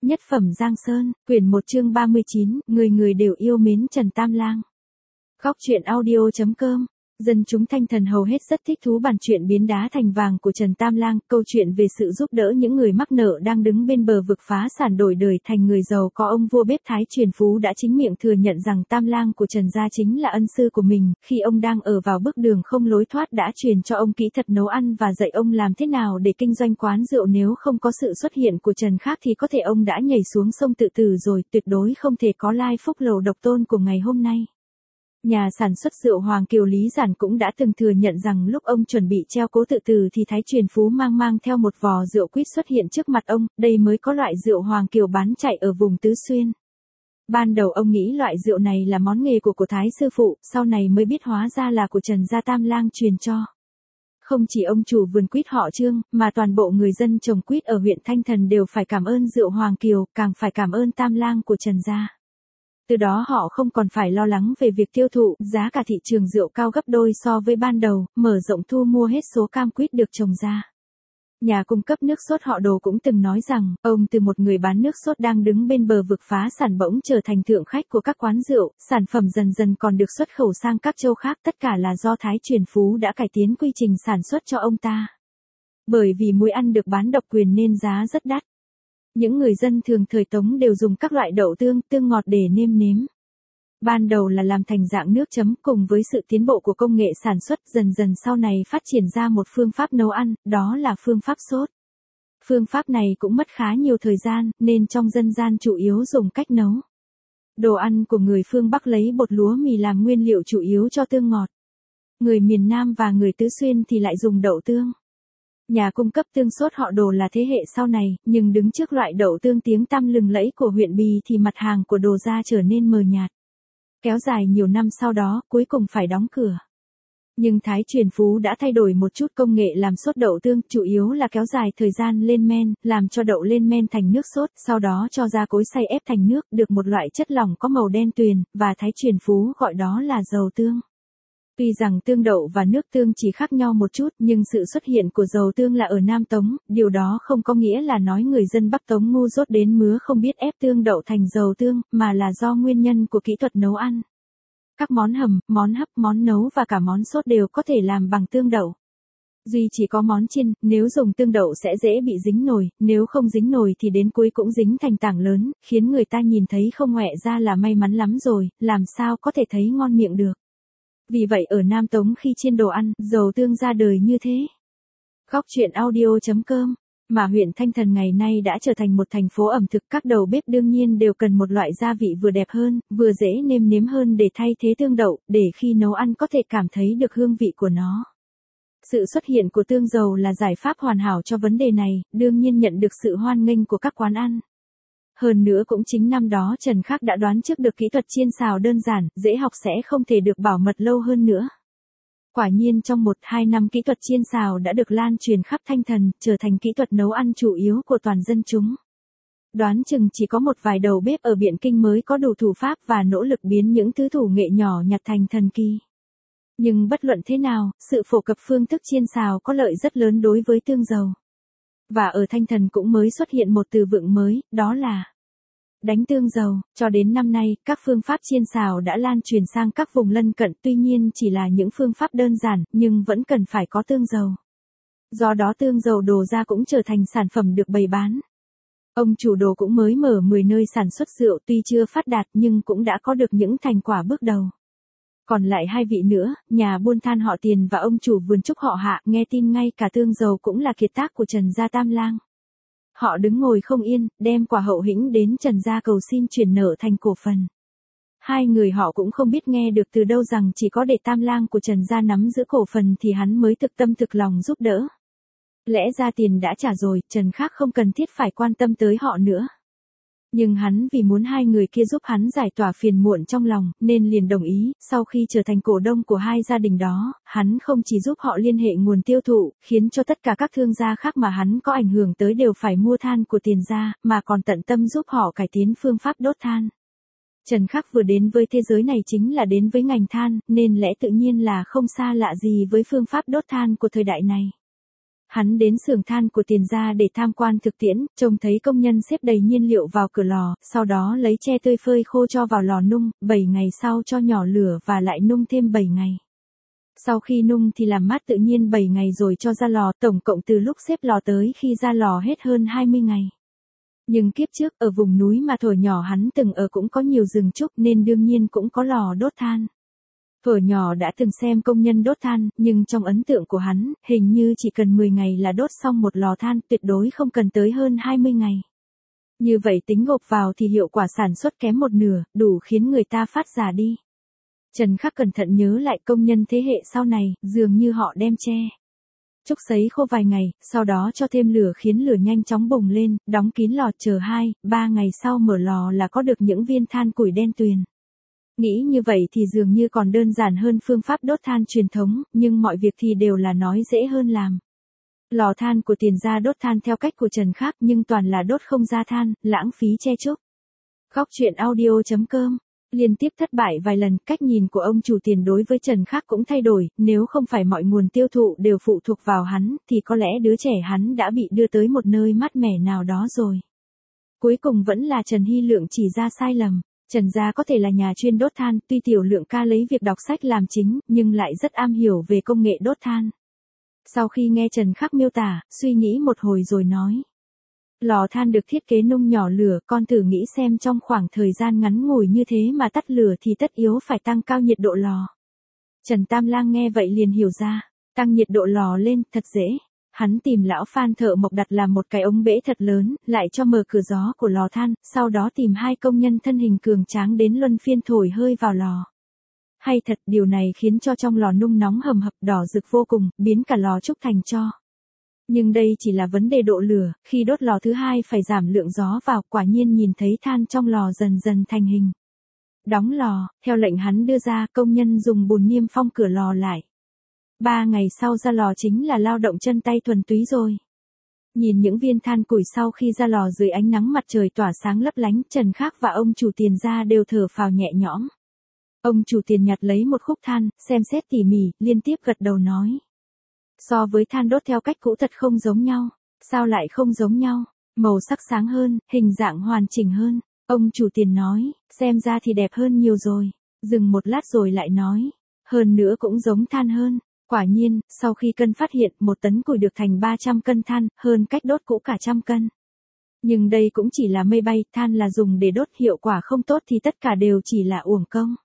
Nhất phẩm Giang Sơn, quyển 1 chương 39, người người đều yêu mến Trần Tam Lang. Góc truyện audio.com. Dân chúng Thanh Thần hầu hết rất thích thú bản truyện biến đá thành vàng của Trần Tam Lang, câu chuyện về sự giúp đỡ những người mắc nợ đang đứng bên bờ vực phá sản đổi đời thành người giàu có. Ông vua bếp Thái Truyền Phú đã chính miệng thừa nhận rằng Tam Lang của Trần gia chính là ân sư của mình, khi ông đang ở vào bước đường không lối thoát đã truyền cho ông kỹ thuật nấu ăn và dạy ông làm thế nào để kinh doanh quán rượu. Nếu không có sự xuất hiện của Trần khác thì có thể ông đã nhảy xuống sông tự tử rồi, tuyệt đối không thể có lai phúc lầu độc tôn của ngày hôm nay. Nhà sản xuất rượu Hoàng Kiều Lý Giản cũng đã từng thừa nhận rằng lúc ông chuẩn bị treo cố tự tử thì Thái Truyền Phú mang theo một vò rượu quýt xuất hiện trước mặt ông, đây mới có loại rượu Hoàng Kiều bán chạy ở vùng Tứ Xuyên. Ban đầu ông nghĩ loại rượu này là món nghề của Thái sư phụ, sau này mới biết hóa ra là của Trần gia Tam Lang truyền cho. Không chỉ ông chủ vườn quýt họ Trương, mà toàn bộ người dân trồng quýt ở huyện Thanh Thần đều phải cảm ơn rượu Hoàng Kiều, càng phải cảm ơn Tam Lang của Trần gia. Từ đó họ không còn phải lo lắng về việc tiêu thụ, giá cả thị trường rượu cao gấp đôi so với ban đầu, mở rộng thu mua hết số cam quýt được trồng ra. Nhà cung cấp nước sốt họ Đồ cũng từng nói rằng, ông từ một người bán nước sốt đang đứng bên bờ vực phá sản bỗng trở thành thượng khách của các quán rượu, sản phẩm dần dần còn được xuất khẩu sang các châu khác, tất cả là do Thái Truyền Phú đã cải tiến quy trình sản xuất cho ông ta. Bởi vì muối ăn được bán độc quyền nên giá rất đắt. Những người dân thường thời Tống đều dùng các loại đậu tương ngọt để nêm nếm. Ban đầu là làm thành dạng nước chấm, cùng với sự tiến bộ của công nghệ sản xuất dần dần sau này phát triển ra một phương pháp nấu ăn, đó là phương pháp sốt. Phương pháp này cũng mất khá nhiều thời gian, nên trong dân gian chủ yếu dùng cách nấu. Đồ ăn của người phương Bắc lấy bột lúa mì làm nguyên liệu chủ yếu cho tương ngọt. Người miền Nam và người Tứ Xuyên thì lại dùng đậu tương. Nhà cung cấp tương sốt họ Đồ là thế hệ sau này, nhưng đứng trước loại đậu tương tiếng tăm lừng lẫy của huyện Bì thì mặt hàng của Đồ gia trở nên mờ nhạt. Kéo dài nhiều năm sau đó, cuối cùng phải đóng cửa. Nhưng Thái Truyền Phú đã thay đổi một chút công nghệ làm sốt đậu tương, chủ yếu là kéo dài thời gian lên men, làm cho đậu lên men thành nước sốt, sau đó cho ra cối xay ép thành nước, được một loại chất lỏng có màu đen tuyền, và Thái Truyền Phú gọi đó là dầu tương. Tuy rằng tương đậu và nước tương chỉ khác nhau một chút, nhưng sự xuất hiện của dầu tương là ở Nam Tống, điều đó không có nghĩa là nói người dân Bắc Tống ngu dốt đến mứa không biết ép tương đậu thành dầu tương, mà là do nguyên nhân của kỹ thuật nấu ăn. Các món hầm, món hấp, món nấu và cả món sốt đều có thể làm bằng tương đậu. Duy chỉ có món chiên, nếu dùng tương đậu sẽ dễ bị dính nồi, nếu không dính nồi thì đến cuối cũng dính thành tảng lớn, khiến người ta nhìn thấy không ngoẹ ra là may mắn lắm rồi, làm sao có thể thấy ngon miệng được. Vì vậy ở Nam Tống khi chiên đồ ăn, dầu tương ra đời như thế. Góc truyện audio.com. Mà huyện Thanh Thần ngày nay đã trở thành một thành phố ẩm thực, các đầu bếp đương nhiên đều cần một loại gia vị vừa đẹp hơn, vừa dễ nêm nếm hơn để thay thế tương đậu, để khi nấu ăn có thể cảm thấy được hương vị của nó. Sự xuất hiện của tương dầu là giải pháp hoàn hảo cho vấn đề này, đương nhiên nhận được sự hoan nghênh của các quán ăn. Hơn nữa cũng chính năm đó Trần Khắc đã đoán trước được kỹ thuật chiên xào đơn giản, dễ học sẽ không thể được bảo mật lâu hơn nữa. Quả nhiên trong 1-2 năm kỹ thuật chiên xào đã được lan truyền khắp Thanh Thần, trở thành kỹ thuật nấu ăn chủ yếu của toàn dân chúng. Đoán chừng chỉ có một vài đầu bếp ở Biện Kinh mới có đủ thủ pháp và nỗ lực biến những thứ thủ nghệ nhỏ nhặt thành thần kỳ. Nhưng bất luận thế nào, sự phổ cập phương thức chiên xào có lợi rất lớn đối với tương dầu. Và ở Thanh Thần cũng mới xuất hiện một từ vựng mới, đó là đánh tương dầu. Cho đến năm nay, các phương pháp chiên xào đã lan truyền sang các vùng lân cận, tuy nhiên chỉ là những phương pháp đơn giản, nhưng vẫn cần phải có tương dầu. Do đó tương dầu Đồ gia cũng trở thành sản phẩm được bày bán. Ông chủ Đồ cũng mới mở 10 nơi sản xuất rượu, tuy chưa phát đạt nhưng cũng đã có được những thành quả bước đầu. Còn lại 2 vị nữa, nhà buôn than họ Tiền và ông chủ vườn trúc họ Hạ, nghe tin ngay cả tương dầu cũng là kiệt tác của Trần gia Tam Lang. Họ đứng ngồi không yên, đem quả hậu hĩnh đến Trần gia cầu xin chuyển nợ thành cổ phần. 2 người họ cũng không biết nghe được từ đâu rằng chỉ có để Tam Lang của Trần gia nắm giữ cổ phần thì hắn mới thực tâm thực lòng giúp đỡ. Lẽ ra tiền đã trả rồi, Trần Khắc không cần thiết phải quan tâm tới họ nữa. Nhưng hắn vì muốn 2 người kia giúp hắn giải tỏa phiền muộn trong lòng, nên liền đồng ý. Sau khi trở thành cổ đông của 2 gia đình đó, hắn không chỉ giúp họ liên hệ nguồn tiêu thụ, khiến cho tất cả các thương gia khác mà hắn có ảnh hưởng tới đều phải mua than của Tiền gia, mà còn tận tâm giúp họ cải tiến phương pháp đốt than. Trần Khắc vừa đến với thế giới này chính là đến với ngành than, nên lẽ tự nhiên là không xa lạ gì với phương pháp đốt than của thời đại này. Hắn đến xưởng than của Tiền gia để tham quan thực tiễn, trông thấy công nhân xếp đầy nhiên liệu vào cửa lò, sau đó lấy tre tươi phơi khô cho vào lò nung, 7 ngày sau cho nhỏ lửa và lại nung thêm 7 ngày. Sau khi nung thì làm mát tự nhiên 7 ngày rồi cho ra lò, tổng cộng từ lúc xếp lò tới khi ra lò hết hơn 20 ngày. Nhưng kiếp trước ở vùng núi mà thuở nhỏ hắn từng ở cũng có nhiều rừng trúc nên đương nhiên cũng có lò đốt than. Thuở nhỏ đã từng xem công nhân đốt than, nhưng trong ấn tượng của hắn, hình như chỉ cần 10 ngày là đốt xong một lò than, tuyệt đối không cần tới hơn 20 ngày. Như vậy tính gộp vào thì hiệu quả sản xuất kém một nửa, đủ khiến người ta phát già đi. Trần Khắc cẩn thận nhớ lại công nhân thế hệ sau này, dường như họ đem tre trúc sấy khô vài ngày, sau đó cho thêm lửa khiến lửa nhanh chóng bùng lên, đóng kín lò chờ 2-3 ngày sau mở lò là có được những viên than củi đen tuyền. Nghĩ như vậy thì dường như còn đơn giản hơn phương pháp đốt than truyền thống, nhưng mọi việc thì đều là nói dễ hơn làm. Lò than của Tiền gia đốt than theo cách của Trần Khắc nhưng toàn là đốt không ra than, lãng phí tre trúc. Góc truyện audio.com. Liên tiếp thất bại vài lần, cách nhìn của ông chủ Tiền đối với Trần Khắc cũng thay đổi, nếu không phải mọi nguồn tiêu thụ đều phụ thuộc vào hắn, thì có lẽ đứa trẻ hắn đã bị đưa tới một nơi mát mẻ nào đó rồi. Cuối cùng vẫn là Trần Hy Lượng chỉ ra sai lầm. Trần gia có thể là nhà chuyên đốt than, tuy Tiểu Lượng ca lấy việc đọc sách làm chính, nhưng lại rất am hiểu về công nghệ đốt than. Sau khi nghe Trần Khắc miêu tả, suy nghĩ một hồi rồi nói. Lò than được thiết kế nung nhỏ lửa, con thử nghĩ xem trong khoảng thời gian ngắn ngủi như thế mà tắt lửa thì tất yếu phải tăng cao nhiệt độ lò. Trần Tam Lang nghe vậy liền hiểu ra, tăng nhiệt độ lò lên, thật dễ. Hắn tìm lão Phan thợ mộc đặt làm một cái ống bể thật lớn, lại cho mở cửa gió của lò than, sau đó tìm 2 công nhân thân hình cường tráng đến luân phiên thổi hơi vào lò. Hay thật, điều này khiến cho trong lò nung nóng hầm hập đỏ rực vô cùng, biến cả lò trúc thành tro. Nhưng đây chỉ là vấn đề độ lửa, khi đốt lò thứ 2 phải giảm lượng gió vào, quả nhiên nhìn thấy than trong lò dần dần thành hình. Đóng lò, theo lệnh hắn đưa ra, công nhân dùng bùn niêm phong cửa lò lại. 3 ngày sau ra lò chính là lao động chân tay thuần túy rồi. Nhìn những viên than củi sau khi ra lò dưới ánh nắng mặt trời tỏa sáng lấp lánh, Trần Khắc và ông chủ Tiền gia đều thở phào nhẹ nhõm. Ông chủ Tiền nhặt lấy một khúc than, xem xét tỉ mỉ, liên tiếp gật đầu nói. So với than đốt theo cách cũ thật không giống nhau. Sao lại không giống nhau? Màu sắc sáng hơn, hình dạng hoàn chỉnh hơn. Ông chủ Tiền nói, xem ra thì đẹp hơn nhiều rồi. Dừng một lát rồi lại nói, hơn nữa cũng giống than hơn. Quả nhiên, sau khi cân phát hiện 1 tấn củi được thành 300 cân than, hơn cách đốt cũ cả 100 cân. Nhưng đây cũng chỉ là mây bay, than là dùng để đốt, hiệu quả không tốt thì tất cả đều chỉ là uổng công.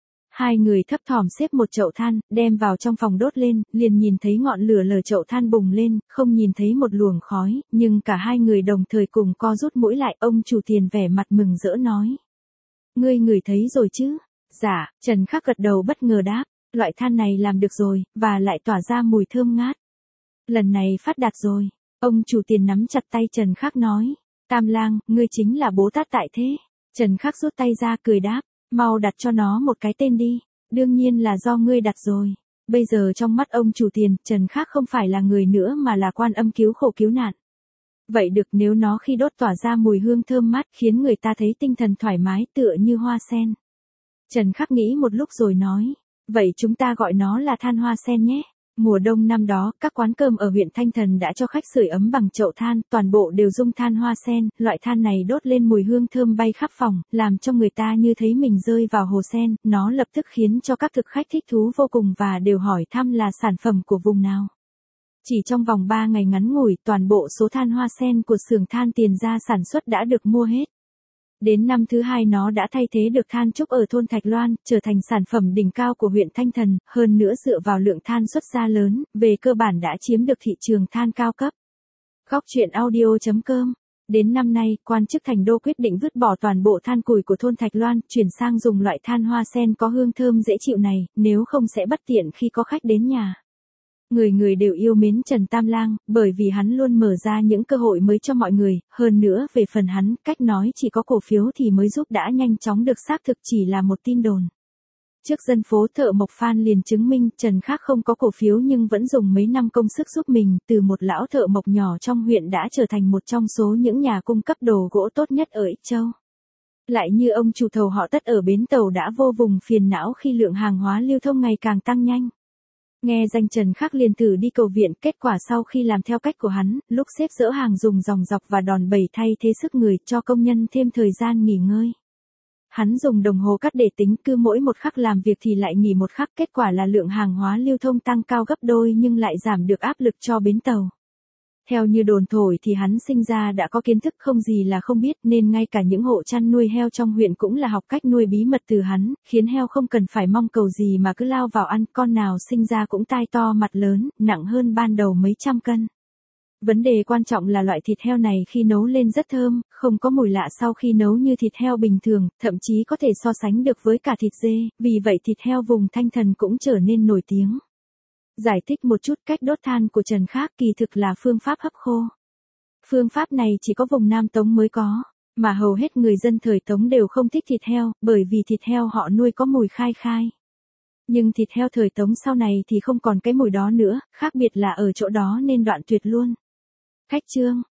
2 người thấp thỏm xếp một chậu than, đem vào trong phòng đốt lên, liền nhìn thấy ngọn lửa lờ chậu than bùng lên, không nhìn thấy một luồng khói, nhưng cả 2 người đồng thời cùng co rút mũi lại, ông chủ Tiền vẻ mặt mừng rỡ nói. Ngươi ngửi thấy rồi chứ? Dạ, Trần Khắc gật đầu bất ngờ đáp, loại than này làm được rồi, và lại tỏa ra mùi thơm ngát. Lần này phát đạt rồi, ông chủ Tiền nắm chặt tay Trần Khắc nói. Tam Lang, ngươi chính là Bồ Tát tại thế. Trần Khắc rút tay ra cười đáp. Mau đặt cho nó một cái tên đi, đương nhiên là do ngươi đặt rồi. Bây giờ trong mắt ông chủ Tiền, Trần Khắc không phải là người nữa mà là Quan Âm cứu khổ cứu nạn. Vậy được, nếu nó khi đốt tỏa ra mùi hương thơm mát khiến người ta thấy tinh thần thoải mái tựa như hoa sen. Trần Khắc nghĩ một lúc rồi nói, vậy chúng ta gọi nó là than hoa sen nhé. Mùa đông năm đó, các quán cơm ở huyện Thanh Thần đã cho khách sưởi ấm bằng chậu than, toàn bộ đều dung than hoa sen, loại than này đốt lên mùi hương thơm bay khắp phòng, làm cho người ta như thấy mình rơi vào hồ sen, nó lập tức khiến cho các thực khách thích thú vô cùng và đều hỏi thăm là sản phẩm của vùng nào. Chỉ trong vòng 3 ngày ngắn ngủi, toàn bộ số than hoa sen của xưởng than Tiền gia sản xuất đã được mua hết. Đến năm thứ 2 nó đã thay thế được than trúc ở thôn Thạch Loan, trở thành sản phẩm đỉnh cao của huyện Thanh Thần, hơn nữa dựa vào lượng than xuất ra lớn, về cơ bản đã chiếm được thị trường than cao cấp. Góc truyện audio.com. Đến năm nay, quan chức thành đô quyết định vứt bỏ toàn bộ than củi của thôn Thạch Loan, chuyển sang dùng loại than hoa sen có hương thơm dễ chịu này, nếu không sẽ bất tiện khi có khách đến nhà. Người người đều yêu mến Trần Tam Lang, bởi vì hắn luôn mở ra những cơ hội mới cho mọi người, hơn nữa về phần hắn, cách nói chỉ có cổ phiếu thì mới giúp đã nhanh chóng được xác thực chỉ là một tin đồn. Trước dân phố thợ mộc Phan liền chứng minh Trần Khắc không có cổ phiếu nhưng vẫn dùng mấy năm công sức giúp mình, từ một lão thợ mộc nhỏ trong huyện đã trở thành một trong số những nhà cung cấp đồ gỗ tốt nhất ở Ích Châu. Lại như ông chủ thầu họ Tất ở bến tàu đã vô vùng phiền não khi lượng hàng hóa lưu thông ngày càng tăng nhanh. Nghe danh Trần Khắc liền thử đi cầu viện, kết quả sau khi làm theo cách của hắn, lúc xếp dỡ hàng dùng dòng dọc và đòn bẩy thay thế sức người cho công nhân thêm thời gian nghỉ ngơi. Hắn dùng đồng hồ cắt để tính, cứ mỗi một khắc làm việc thì lại nghỉ một khắc, kết quả là lượng hàng hóa lưu thông tăng cao gấp đôi nhưng lại giảm được áp lực cho bến tàu. Theo như đồn thổi thì hắn sinh ra đã có kiến thức không gì là không biết, nên ngay cả những hộ chăn nuôi heo trong huyện cũng là học cách nuôi bí mật từ hắn, khiến heo không cần phải mong cầu gì mà cứ lao vào ăn, con nào sinh ra cũng tai to mặt lớn, nặng hơn ban đầu mấy trăm cân. Vấn đề quan trọng là loại thịt heo này khi nấu lên rất thơm, không có mùi lạ sau khi nấu như thịt heo bình thường, thậm chí có thể so sánh được với cả thịt dê, vì vậy thịt heo vùng Thanh Thần cũng trở nên nổi tiếng. Giải thích một chút cách đốt than của Trần Khắc kỳ thực là phương pháp hấp khô. Phương pháp này chỉ có vùng Nam Tống mới có, mà hầu hết người dân thời Tống đều không thích thịt heo, bởi vì thịt heo họ nuôi có mùi khai khai. Nhưng thịt heo thời Tống sau này thì không còn cái mùi đó nữa, khác biệt là ở chỗ đó nên đoạn tuyệt luôn. Khách chương,